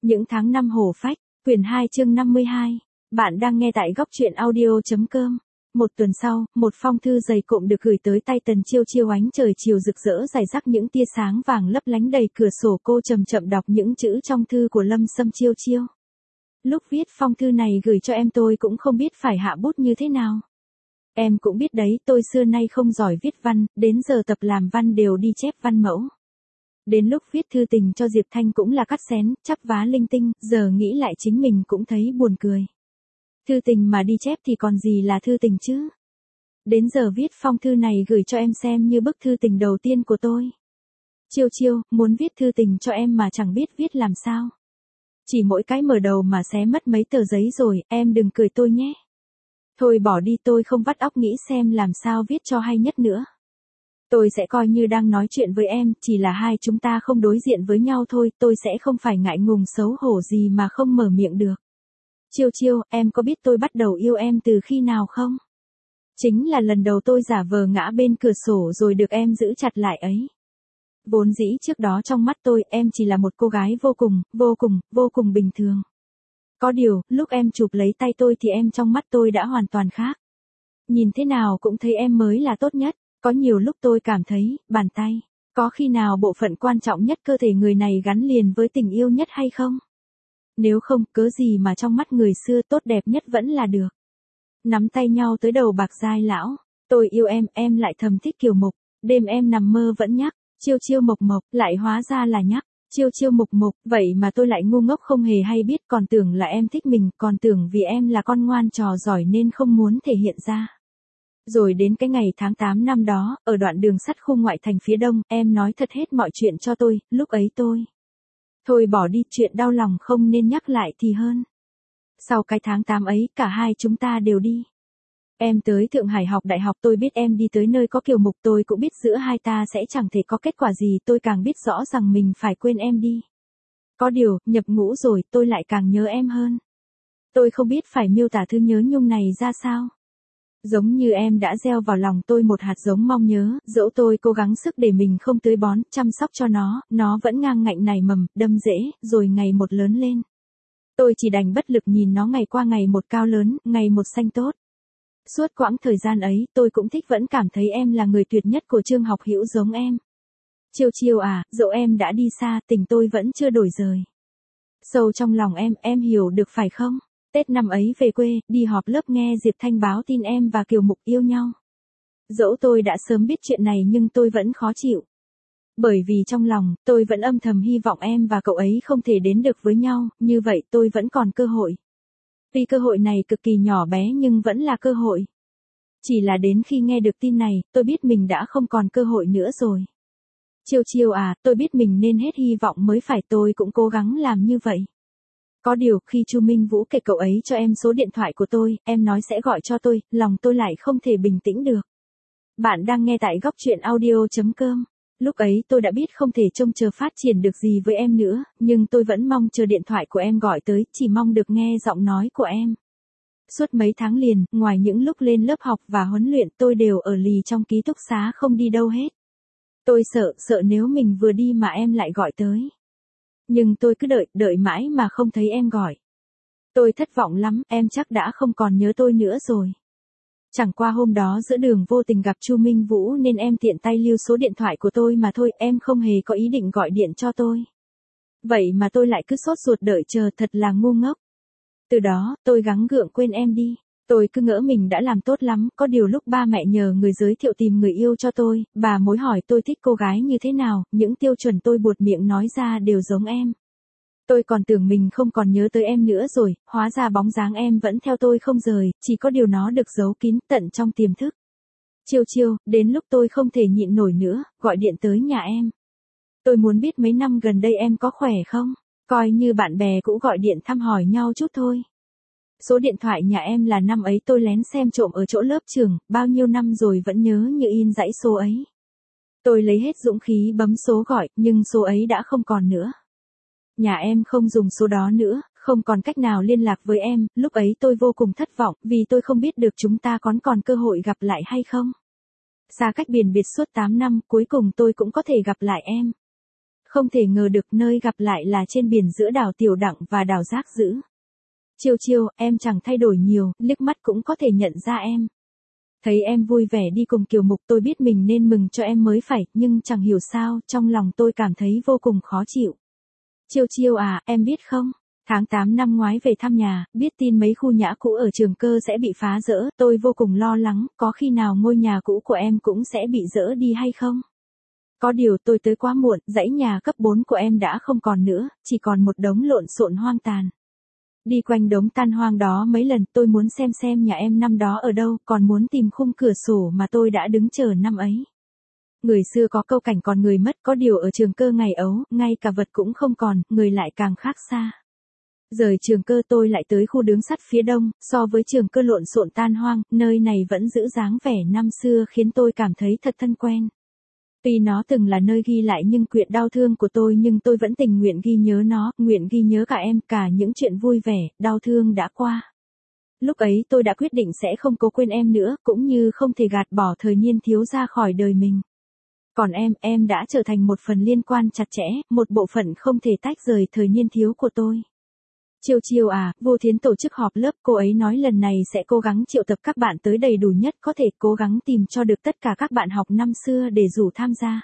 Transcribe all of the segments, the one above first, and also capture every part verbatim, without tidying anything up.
Những tháng năm hổ phách, quyển hai chương năm mươi hai. Bạn đang nghe tại góc truyện audio.com. Một tuần sau, một phong thư dày cộm được gửi tới tay Tần Chiêu Chiêu. Ánh trời chiều rực rỡ rải rác những tia sáng vàng lấp lánh đầy cửa sổ. Cô chậm chậm đọc những chữ trong thư của Lâm Sâm Chiêu Chiêu. Lúc viết phong thư này gửi cho em tôi cũng không biết phải hạ bút như thế nào. Em cũng biết đấy, tôi xưa nay không giỏi viết văn, đến giờ tập làm văn đều đi chép văn mẫu. Đến lúc viết thư tình cho Diệp Thanh cũng là cắt xén, chắp vá linh tinh, giờ nghĩ lại chính mình cũng thấy buồn cười. Thư tình mà đi chép thì còn gì là thư tình chứ? Đến giờ viết phong thư này gửi cho em xem như bức thư tình đầu tiên của tôi. Chiêu Chiêu, muốn viết thư tình cho em mà chẳng biết viết làm sao. Chỉ mỗi cái mở đầu mà xé mất mấy tờ giấy rồi, em đừng cười tôi nhé. Thôi bỏ đi, tôi không vắt óc nghĩ xem làm sao viết cho hay nhất nữa. Tôi sẽ coi như đang nói chuyện với em, chỉ là hai chúng ta không đối diện với nhau thôi, tôi sẽ không phải ngại ngùng xấu hổ gì mà không mở miệng được. Chiêu Chiêu, em có biết tôi bắt đầu yêu em từ khi nào không? Chính là lần đầu tôi giả vờ ngã bên cửa sổ rồi được em giữ chặt lại ấy. Vốn dĩ trước đó trong mắt tôi, em chỉ là một cô gái vô cùng, vô cùng, vô cùng bình thường. Có điều, lúc em chụp lấy tay tôi thì em trong mắt tôi đã hoàn toàn khác. Nhìn thế nào cũng thấy em mới là tốt nhất. Có nhiều lúc tôi cảm thấy, bàn tay, có khi nào bộ phận quan trọng nhất cơ thể người này gắn liền với tình yêu nhất hay không? Nếu không, cớ gì mà trong mắt người xưa tốt đẹp nhất vẫn là được. Nắm tay nhau tới đầu bạc giai lão, tôi yêu em, em lại thầm thích Kiều Mục, đêm em nằm mơ vẫn nhắc, Chiêu Chiêu Mộc Mộc, lại hóa ra là nhắc, Chiêu Chiêu Mục Mục, vậy mà tôi lại ngu ngốc không hề hay biết, còn tưởng là em thích mình, còn tưởng vì em là con ngoan trò giỏi nên không muốn thể hiện ra. Rồi đến cái ngày tháng tám năm đó, ở đoạn đường sắt khu ngoại thành phía đông, em nói thật hết mọi chuyện cho tôi, lúc ấy tôi. Thôi bỏ đi, chuyện đau lòng không nên nhắc lại thì hơn. Sau cái tháng tám ấy, cả hai chúng ta đều đi. Em tới Thượng Hải học đại học, tôi biết em đi tới nơi có Kiều Mục, tôi cũng biết giữa hai ta sẽ chẳng thể có kết quả gì, tôi càng biết rõ rằng mình phải quên em đi. Có điều, nhập ngũ rồi, tôi lại càng nhớ em hơn. Tôi không biết phải miêu tả thứ nhớ nhung này ra sao. Giống như em đã gieo vào lòng tôi một hạt giống mong nhớ, dẫu tôi cố gắng sức để mình không tưới bón, chăm sóc cho nó, nó vẫn ngang ngạnh nảy mầm, đâm rễ, rồi ngày một lớn lên. Tôi chỉ đành bất lực nhìn nó ngày qua ngày một cao lớn, ngày một xanh tốt. Suốt quãng thời gian ấy, tôi cũng thích vẫn cảm thấy em là người tuyệt nhất của Trương Học Hữu giống em. Chiêu Chiêu à, dẫu em đã đi xa, tình tôi vẫn chưa đổi rời. Sâu trong lòng em, em hiểu được phải không? Tết năm ấy về quê, đi họp lớp nghe Diệp Thanh báo tin em và Kiều Mục yêu nhau. Dẫu tôi đã sớm biết chuyện này nhưng tôi vẫn khó chịu. Bởi vì trong lòng, tôi vẫn âm thầm hy vọng em và cậu ấy không thể đến được với nhau, như vậy tôi vẫn còn cơ hội. Tuy cơ hội này cực kỳ nhỏ bé nhưng vẫn là cơ hội. Chỉ là đến khi nghe được tin này, tôi biết mình đã không còn cơ hội nữa rồi. Chiêu Chiêu à, tôi biết mình nên hết hy vọng mới phải, tôi cũng cố gắng làm như vậy. Có điều, khi Chu Minh Vũ kể cậu ấy cho em số điện thoại của tôi, em nói sẽ gọi cho tôi, lòng tôi lại không thể bình tĩnh được. Bạn đang nghe tại góc truyện audio.com. Lúc ấy tôi đã biết không thể trông chờ phát triển được gì với em nữa, nhưng tôi vẫn mong chờ điện thoại của em gọi tới, chỉ mong được nghe giọng nói của em. Suốt mấy tháng liền, ngoài những lúc lên lớp học và huấn luyện, tôi đều ở lì trong ký túc xá không đi đâu hết. Tôi sợ, sợ nếu mình vừa đi mà em lại gọi tới. Nhưng tôi cứ đợi, đợi mãi mà không thấy em gọi. Tôi thất vọng lắm, em chắc đã không còn nhớ tôi nữa rồi. Chẳng qua hôm đó giữa đường vô tình gặp Chu Minh Vũ nên em tiện tay lưu số điện thoại của tôi mà thôi, em không hề có ý định gọi điện cho tôi. Vậy mà tôi lại cứ sốt ruột đợi chờ, thật là ngu ngốc. Từ đó, tôi gắng gượng quên em đi. Tôi cứ ngỡ mình đã làm tốt lắm, có điều lúc ba mẹ nhờ người giới thiệu tìm người yêu cho tôi, bà mối hỏi tôi thích cô gái như thế nào, những tiêu chuẩn tôi buột miệng nói ra đều giống em. Tôi còn tưởng mình không còn nhớ tới em nữa rồi, hóa ra bóng dáng em vẫn theo tôi không rời, chỉ có điều nó được giấu kín tận trong tiềm thức. Chiêu Chiêu, đến lúc tôi không thể nhịn nổi nữa, gọi điện tới nhà em. Tôi muốn biết mấy năm gần đây em có khỏe không, coi như bạn bè cũng gọi điện thăm hỏi nhau chút thôi. Số điện thoại nhà em là năm ấy tôi lén xem trộm ở chỗ lớp trường, bao nhiêu năm rồi vẫn nhớ như in dãy số ấy. Tôi lấy hết dũng khí bấm số gọi, nhưng số ấy đã không còn nữa. Nhà em không dùng số đó nữa, không còn cách nào liên lạc với em, lúc ấy tôi vô cùng thất vọng, vì tôi không biết được chúng ta còn còn cơ hội gặp lại hay không. Xa cách biển biệt suốt tám năm, cuối cùng tôi cũng có thể gặp lại em. Không thể ngờ được nơi gặp lại là trên biển giữa đảo Tiểu Đặng và đảo Giác Dữ. Chiêu chiêu, em chẳng thay đổi nhiều, liếc mắt cũng có thể nhận ra em. Thấy em vui vẻ đi cùng Kiều Mục tôi biết mình nên mừng cho em mới phải, nhưng chẳng hiểu sao, trong lòng tôi cảm thấy vô cùng khó chịu. Chiêu chiêu à, em biết không? Tháng tám năm ngoái về thăm nhà, biết tin mấy khu nhã cũ ở Trường Cơ sẽ bị phá dỡ, tôi vô cùng lo lắng, có khi nào ngôi nhà cũ của em cũng sẽ bị dỡ đi hay không? Có điều tôi tới quá muộn, dãy nhà cấp bốn của em đã không còn nữa, chỉ còn một đống lộn xộn hoang tàn. Đi quanh đống tan hoang đó mấy lần tôi muốn xem xem nhà em năm đó ở đâu, còn muốn tìm khung cửa sổ mà tôi đã đứng chờ năm ấy. Người xưa có câu cảnh còn người mất, có điều ở Trường Cơ ngày ấu, ngay cả vật cũng không còn, người lại càng khác xa. Rời Trường Cơ tôi lại tới khu Đướng Sắt phía đông, so với Trường Cơ lộn xộn tan hoang, nơi này vẫn giữ dáng vẻ năm xưa khiến tôi cảm thấy thật thân quen. Tuy nó từng là nơi ghi lại nhưng quyển đau thương của tôi nhưng tôi vẫn tình nguyện ghi nhớ nó, nguyện ghi nhớ cả em, cả những chuyện vui vẻ, đau thương đã qua. Lúc ấy tôi đã quyết định sẽ không cố quên em nữa, cũng như không thể gạt bỏ thời niên thiếu ra khỏi đời mình. Còn em, em đã trở thành một phần liên quan chặt chẽ, một bộ phận không thể tách rời thời niên thiếu của tôi. Chiêu chiêu à, Vô Thiến tổ chức họp lớp, cô ấy nói lần này sẽ cố gắng triệu tập các bạn tới đầy đủ nhất có thể, cố gắng tìm cho được tất cả các bạn học năm xưa để rủ tham gia.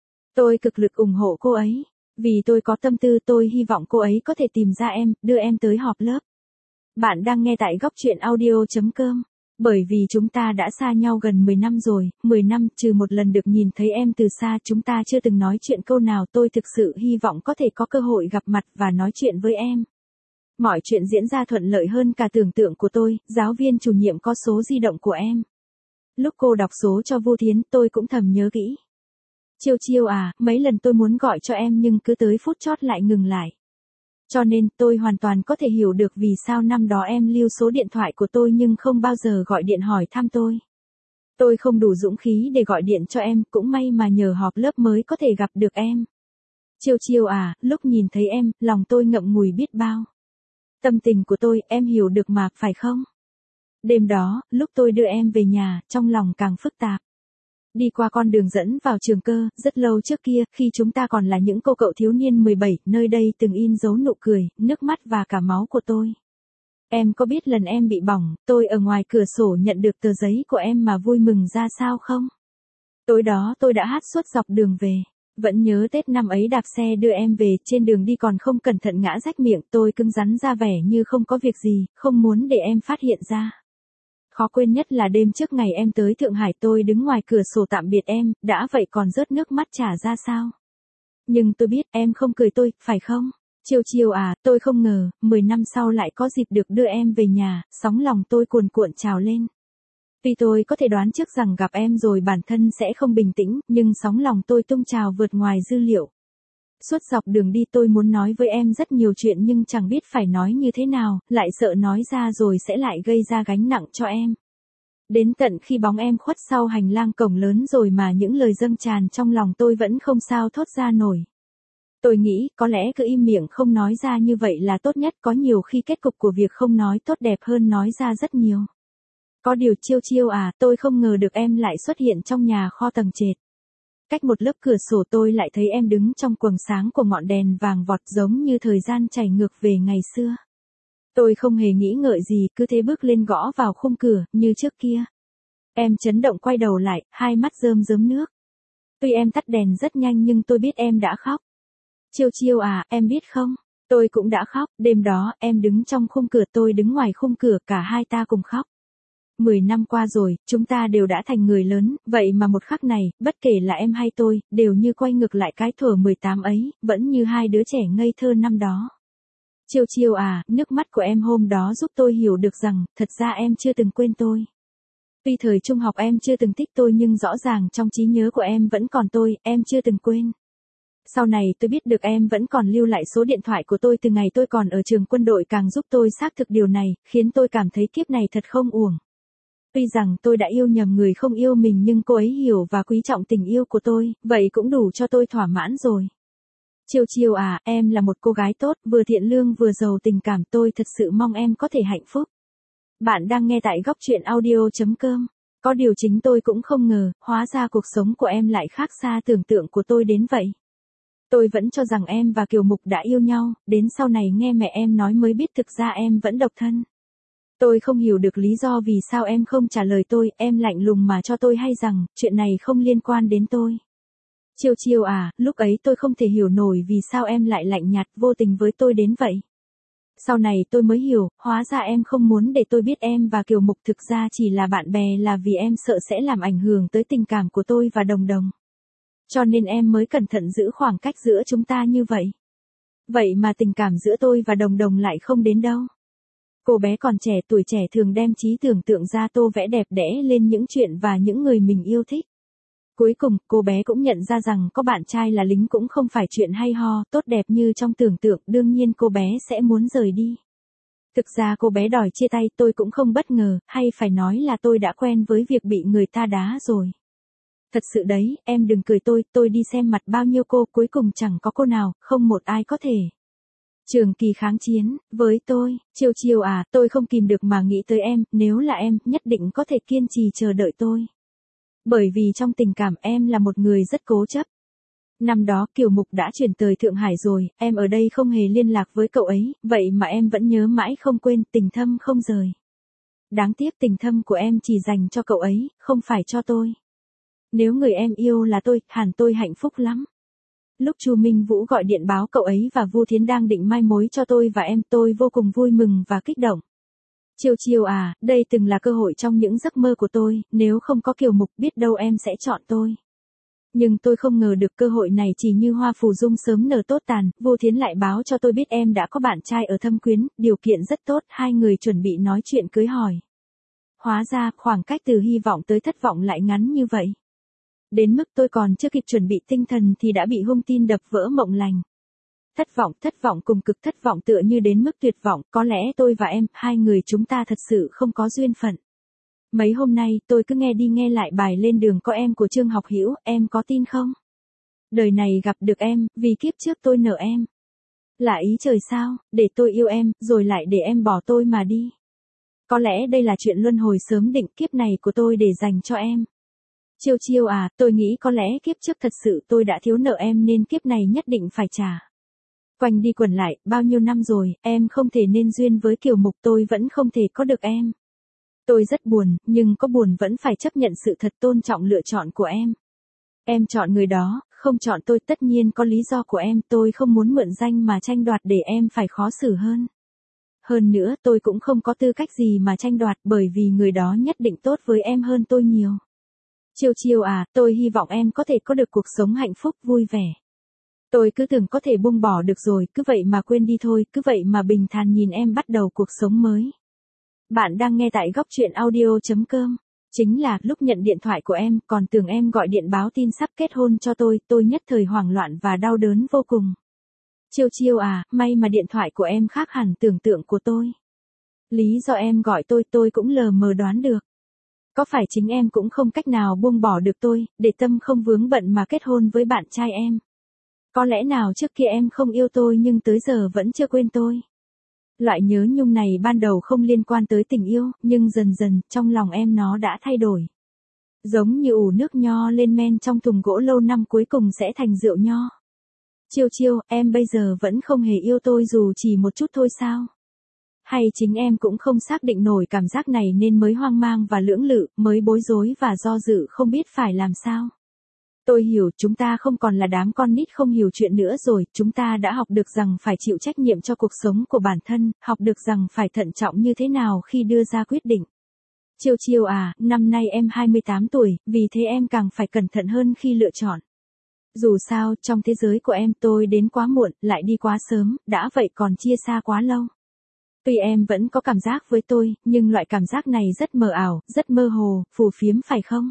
Tôi cực lực ủng hộ cô ấy. Vì tôi có tâm tư tôi hy vọng cô ấy có thể tìm ra em, đưa em tới họp lớp. Bạn đang nghe tại góc truyện audio chấm com. Bởi vì chúng ta đã xa nhau gần mười năm rồi, mười năm trừ một lần được nhìn thấy em từ xa chúng ta chưa từng nói chuyện câu nào, tôi thực sự hy vọng có thể có cơ hội gặp mặt và nói chuyện với em. Mọi chuyện diễn ra thuận lợi hơn cả tưởng tượng của tôi, giáo viên chủ nhiệm có số di động của em. Lúc cô đọc số cho Vô Thiến tôi cũng thầm nhớ kỹ. Chiêu chiêu à, mấy lần tôi muốn gọi cho em nhưng cứ tới phút chót lại ngừng lại. Cho nên tôi hoàn toàn có thể hiểu được vì sao năm đó em lưu số điện thoại của tôi nhưng không bao giờ gọi điện hỏi thăm tôi. Tôi không đủ dũng khí để gọi điện cho em, cũng may mà nhờ họp lớp mới có thể gặp được em. Chiêu chiêu à, lúc nhìn thấy em, lòng tôi ngậm ngùi biết bao. Tâm tình của tôi, em hiểu được mà, phải không? Đêm đó, lúc tôi đưa em về nhà, trong lòng càng phức tạp. Đi qua con đường dẫn vào Trường Cơ, rất lâu trước kia, khi chúng ta còn là những cô cậu thiếu niên mười bảy, nơi đây từng in dấu nụ cười, nước mắt và cả máu của tôi. Em có biết lần em bị bỏng, tôi ở ngoài cửa sổ nhận được tờ giấy của em mà vui mừng ra sao không? Tối đó tôi đã hát suốt dọc đường về. Vẫn nhớ Tết năm ấy đạp xe đưa em về, trên đường đi còn không cẩn thận ngã rách miệng, tôi cứng rắn ra vẻ như không có việc gì, không muốn để em phát hiện ra. Khó quên nhất là đêm trước ngày em tới Thượng Hải tôi đứng ngoài cửa sổ tạm biệt em, đã vậy còn rớt nước mắt trả ra sao. Nhưng tôi biết em không cười tôi, phải không? Chiêu chiêu à, tôi không ngờ, mười năm sau lại có dịp được đưa em về nhà, sóng lòng tôi cuồn cuộn trào lên. Tuy tôi có thể đoán trước rằng gặp em rồi bản thân sẽ không bình tĩnh, nhưng sóng lòng tôi tung trào vượt ngoài dư liệu. Suốt dọc đường đi tôi muốn nói với em rất nhiều chuyện nhưng chẳng biết phải nói như thế nào, lại sợ nói ra rồi sẽ lại gây ra gánh nặng cho em. Đến tận khi bóng em khuất sau hành lang cổng lớn rồi mà những lời dâng tràn trong lòng tôi vẫn không sao thốt ra nổi. Tôi nghĩ, có lẽ cứ im miệng không nói ra như vậy là tốt nhất, có nhiều khi kết cục của việc không nói tốt đẹp hơn nói ra rất nhiều. Có điều chiêu chiêu à, tôi không ngờ được em lại xuất hiện trong nhà kho tầng trệt. Cách một lớp cửa sổ tôi lại thấy em đứng trong quầng sáng của ngọn đèn vàng vọt giống như thời gian chảy ngược về ngày xưa. Tôi không hề nghĩ ngợi gì, cứ thế bước lên gõ vào khung cửa, như trước kia. Em chấn động quay đầu lại, hai mắt rơm rớm nước. Tuy em tắt đèn rất nhanh nhưng tôi biết em đã khóc. Chiêu chiêu à, em biết không? Tôi cũng đã khóc, đêm đó, em đứng trong khung cửa tôi đứng ngoài khung cửa, cả hai ta cùng khóc. Mười năm qua rồi, chúng ta đều đã thành người lớn, vậy mà một khắc này, bất kể là em hay tôi, đều như quay ngược lại cái thuở mười tám ấy, vẫn như hai đứa trẻ ngây thơ năm đó. Chiêu chiêu à, nước mắt của em hôm đó giúp tôi hiểu được rằng, thật ra em chưa từng quên tôi. Tuy thời trung học em chưa từng thích tôi nhưng rõ ràng trong trí nhớ của em vẫn còn tôi, em chưa từng quên. Sau này tôi biết được em vẫn còn lưu lại số điện thoại của tôi từ ngày tôi còn ở trường quân đội, càng giúp tôi xác thực điều này, khiến tôi cảm thấy kiếp này thật không uổng. Tuy rằng tôi đã yêu nhầm người không yêu mình nhưng cô ấy hiểu và quý trọng tình yêu của tôi, vậy cũng đủ cho tôi thỏa mãn rồi. Chiêu chiêu à, em là một cô gái tốt, vừa thiện lương vừa giàu tình cảm, tôi thật sự mong em có thể hạnh phúc. Bạn đang nghe tại góc truyện audio chấm com. Có điều chính tôi cũng không ngờ, hóa ra cuộc sống của em lại khác xa tưởng tượng của tôi đến vậy. Tôi vẫn cho rằng em và Kiều Mục đã yêu nhau, đến sau này nghe mẹ em nói mới biết thực ra em vẫn độc thân. Tôi không hiểu được lý do vì sao em không trả lời tôi, em lạnh lùng mà cho tôi hay rằng, chuyện này không liên quan đến tôi. Chiêu chiêu à, lúc ấy tôi không thể hiểu nổi vì sao em lại lạnh nhạt, vô tình với tôi đến vậy. Sau này tôi mới hiểu, hóa ra em không muốn để tôi biết em và Kiều Mục thực ra chỉ là bạn bè là vì em sợ sẽ làm ảnh hưởng tới tình cảm của tôi và Đồng Đồng. Cho nên em mới cẩn thận giữ khoảng cách giữa chúng ta như vậy. Vậy mà tình cảm giữa tôi và Đồng Đồng lại không đến đâu. Cô bé còn trẻ, tuổi trẻ thường đem trí tưởng tượng ra tô vẽ đẹp đẽ lên những chuyện và những người mình yêu thích. Cuối cùng, cô bé cũng nhận ra rằng có bạn trai là lính cũng không phải chuyện hay ho, tốt đẹp như trong tưởng tượng, đương nhiên cô bé sẽ muốn rời đi. Thực ra cô bé đòi chia tay, tôi cũng không bất ngờ, hay phải nói là tôi đã quen với việc bị người ta đá rồi. Thật sự đấy, em đừng cười tôi, tôi đi xem mặt bao nhiêu cô, cuối cùng chẳng có cô nào, không một ai có thể. Trường kỳ kháng chiến, với tôi, Chiêu Chiêu à, tôi không kìm được mà nghĩ tới em, nếu là em, nhất định có thể kiên trì chờ đợi tôi. Bởi vì trong tình cảm em là một người rất cố chấp. Năm đó Kiều Mục đã chuyển tới Thượng Hải rồi, em ở đây không hề liên lạc với cậu ấy, vậy mà em vẫn nhớ mãi không quên, tình thâm không rời. Đáng tiếc tình thâm của em chỉ dành cho cậu ấy, không phải cho tôi. Nếu người em yêu là tôi, hẳn tôi hạnh phúc lắm. Lúc Chu Minh Vũ gọi điện báo cậu ấy và Vu Thiến đang định mai mối cho tôi và em, tôi vô cùng vui mừng và kích động. Chiêu Chiêu à, đây từng là cơ hội trong những giấc mơ của tôi, nếu không có Kiều Mục biết đâu em sẽ chọn tôi. Nhưng tôi không ngờ được cơ hội này chỉ như hoa phù dung sớm nở tốt tàn, Vu Thiến lại báo cho tôi biết em đã có bạn trai ở Thâm Quyến, điều kiện rất tốt, hai người chuẩn bị nói chuyện cưới hỏi. Hóa ra, khoảng cách từ hy vọng tới thất vọng lại ngắn như vậy. Đến mức tôi còn chưa kịp chuẩn bị tinh thần thì đã bị hung tin đập vỡ mộng lành. Thất vọng, thất vọng cùng cực thất vọng tựa như đến mức tuyệt vọng, có lẽ tôi và em, hai người chúng ta thật sự không có duyên phận. Mấy hôm nay, tôi cứ nghe đi nghe lại bài Lên Đường Có Em của Trương Học Hữu, em có tin không? Đời này gặp được em, vì kiếp trước tôi nợ em. Là ý trời sao, để tôi yêu em, rồi lại để em bỏ tôi mà đi. Có lẽ đây là chuyện luân hồi sớm định, kiếp này của tôi để dành cho em. Chiêu Chiêu à, tôi nghĩ có lẽ kiếp trước thật sự tôi đã thiếu nợ em nên kiếp này nhất định phải trả. Quanh đi quẩn lại, bao nhiêu năm rồi, em không thể nên duyên với Kiều Mục, tôi vẫn không thể có được em. Tôi rất buồn, nhưng có buồn vẫn phải chấp nhận sự thật, tôn trọng lựa chọn của em. Em chọn người đó, không chọn tôi, tất nhiên có lý do của em, tôi không muốn mượn danh mà tranh đoạt để em phải khó xử hơn. Hơn nữa, tôi cũng không có tư cách gì mà tranh đoạt bởi vì người đó nhất định tốt với em hơn tôi nhiều. Chiêu Chiêu à, tôi hy vọng em có thể có được cuộc sống hạnh phúc vui vẻ. Tôi cứ tưởng có thể buông bỏ được rồi, cứ vậy mà quên đi thôi, cứ vậy mà bình thản nhìn em bắt đầu cuộc sống mới. Bạn đang nghe tại góc truyện audio chấm com. Chính là, lúc nhận điện thoại của em, còn tưởng em gọi điện báo tin sắp kết hôn cho tôi, tôi nhất thời hoảng loạn và đau đớn vô cùng. Chiêu Chiêu à, may mà điện thoại của em khác hẳn tưởng tượng của tôi. Lý do em gọi tôi, tôi cũng lờ mờ đoán được. Có phải chính em cũng không cách nào buông bỏ được tôi, để tâm không vướng bận mà kết hôn với bạn trai em? Có lẽ nào trước kia em không yêu tôi nhưng tới giờ vẫn chưa quên tôi? Loại nhớ nhung này ban đầu không liên quan tới tình yêu, nhưng dần dần, trong lòng em nó đã thay đổi. Giống như ủ nước nho lên men trong thùng gỗ lâu năm cuối cùng sẽ thành rượu nho. Chiêu Chiêu, em bây giờ vẫn không hề yêu tôi dù chỉ một chút thôi sao? Hay chính em cũng không xác định nổi cảm giác này nên mới hoang mang và lưỡng lự, mới bối rối và do dự không biết phải làm sao? Tôi hiểu chúng ta không còn là đám con nít không hiểu chuyện nữa rồi, chúng ta đã học được rằng phải chịu trách nhiệm cho cuộc sống của bản thân, học được rằng phải thận trọng như thế nào khi đưa ra quyết định. Chiêu Chiêu à, năm nay em hai mươi tám tuổi, vì thế em càng phải cẩn thận hơn khi lựa chọn. Dù sao, trong thế giới của em tôi đến quá muộn, lại đi quá sớm, đã vậy còn chia xa quá lâu. Tuy em vẫn có cảm giác với tôi, nhưng loại cảm giác này rất mờ ảo, rất mơ hồ, phù phiếm phải không?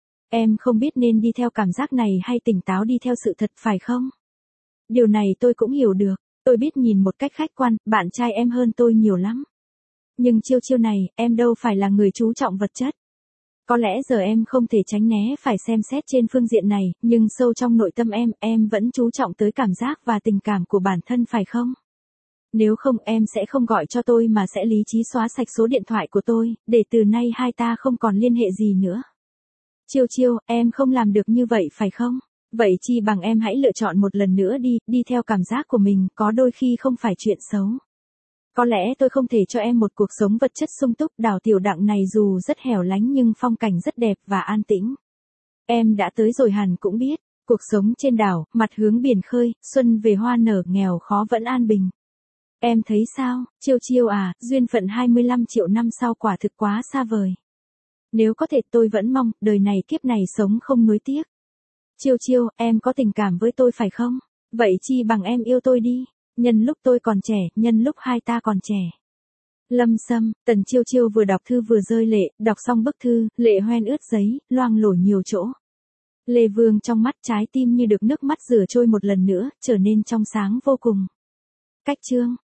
Em không biết nên đi theo cảm giác này hay tỉnh táo đi theo sự thật phải không? Điều này tôi cũng hiểu được, tôi biết nhìn một cách khách quan, bạn trai em hơn tôi nhiều lắm. Nhưng Chiêu Chiêu này, em đâu phải là người chú trọng vật chất. Có lẽ giờ em không thể tránh né phải xem xét trên phương diện này, nhưng sâu trong nội tâm em, em vẫn chú trọng tới cảm giác và tình cảm của bản thân phải không? Nếu không em sẽ không gọi cho tôi mà sẽ lý trí xóa sạch số điện thoại của tôi, để từ nay hai ta không còn liên hệ gì nữa. Chiêu Chiêu, em không làm được như vậy phải không? Vậy chi bằng em hãy lựa chọn một lần nữa đi, đi theo cảm giác của mình, có đôi khi không phải chuyện xấu. Có lẽ tôi không thể cho em một cuộc sống vật chất sung túc, đảo Tiểu Đặng này dù rất hẻo lánh nhưng phong cảnh rất đẹp và an tĩnh. Em đã tới rồi hẳn cũng biết, cuộc sống trên đảo, mặt hướng biển khơi, xuân về hoa nở, nghèo khó vẫn an bình. Em thấy sao, Chiêu Chiêu à, duyên phận hai mươi lăm triệu năm sau quả thực quá xa vời. Nếu có thể tôi vẫn mong, đời này kiếp này sống không nuối tiếc. Chiêu Chiêu, em có tình cảm với tôi phải không? Vậy chi bằng em yêu tôi đi, nhân lúc tôi còn trẻ, nhân lúc hai ta còn trẻ. Lâm Sâm, Tần Chiêu Chiêu vừa đọc thư vừa rơi lệ, đọc xong bức thư, lệ hoen ướt giấy, loang lổ nhiều chỗ. Lê Vương trong mắt trái tim như được nước mắt rửa trôi một lần nữa, trở nên trong sáng vô cùng. Cách chương